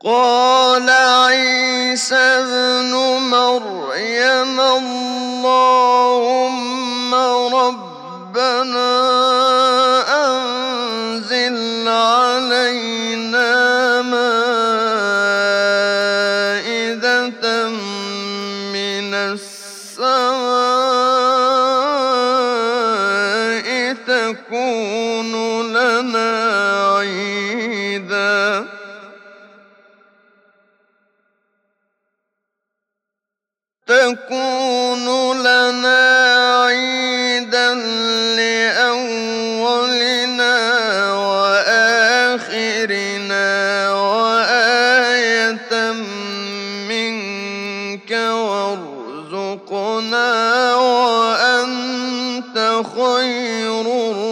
قال عيسى ابن مريم اللهم ربنا أنزل علينا مائدة من السماء تكون لنا عيدا لأولنا وآخرنا وآية منك وارزقنا وأنت خير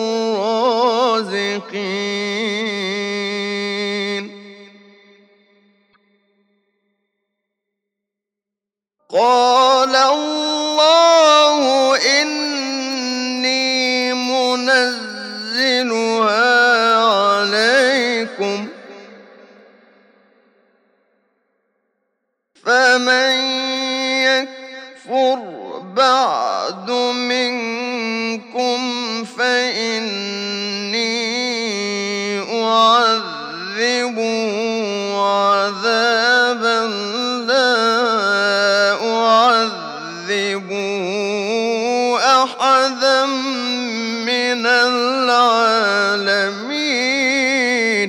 الرازقين. قال الله إني منزلها عليكم فمن يكفر بعد منكم فإني أعذبه عذابا لا أحدا من العالمين.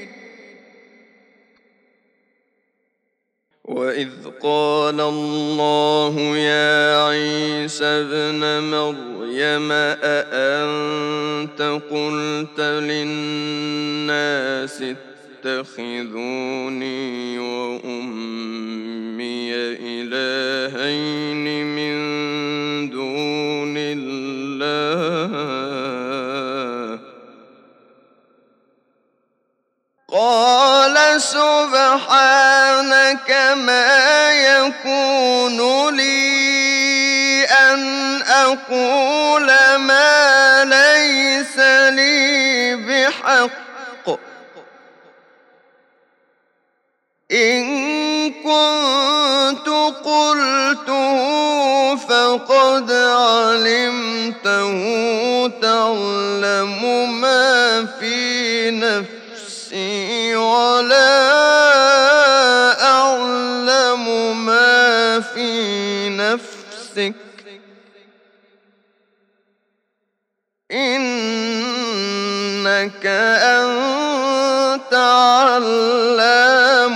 وإذ قال الله يا عيسى ابن مريم أأنت قلت للناس اتخذوني وأمي إلهين من دون الله قال سبحانك ما يكون لي أن أقول ما ليس لي بحق إن كنت قلته فقد علمته تعلم ما في نفسي ولا أعلم ما في نفسك إنك أنت علام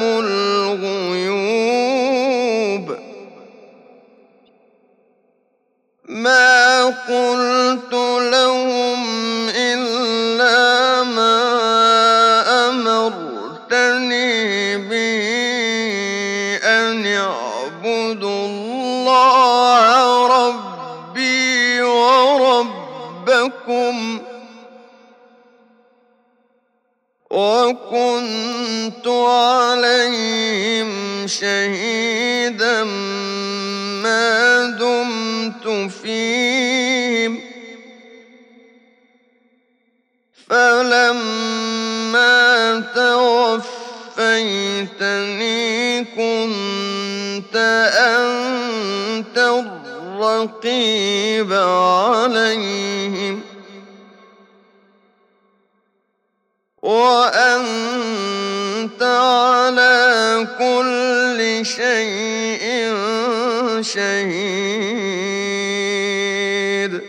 الغيوب. ما قلت لهم إلا ما أمرتني به أن اعبدوا الله ربي وربكم وكنت عليهم شهيدا ما دمت فيهم فلما توفيتني كنت أنت الرقيب عليهم وأنت على كل شيء شهيد.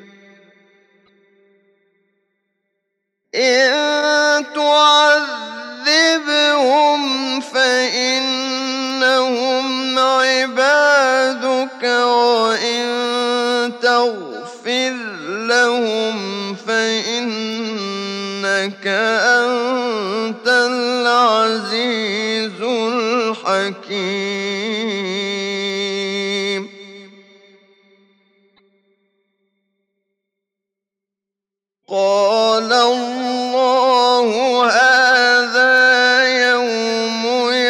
إن تعذبهم فإنهم عبادك وإن تغفر لهم فإنك أنت العزيز الحكيم. قال الله هذا يوم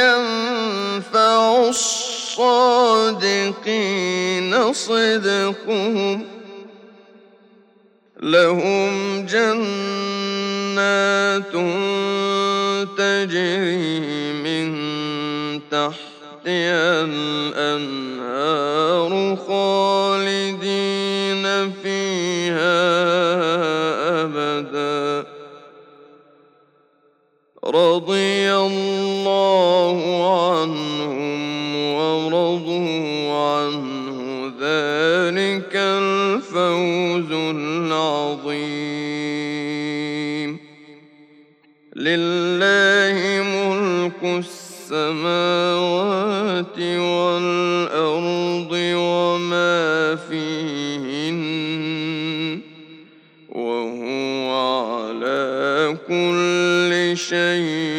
ينفع الصادقين صدقهم لهم جنات تجري من تحتها الأنهار خالدين فيها أبدا رضي الله عنهم ورضوا عنه ذلك الفوز العظيم لله ملك السماوات والأرض وما فيهن وهو على كل شيء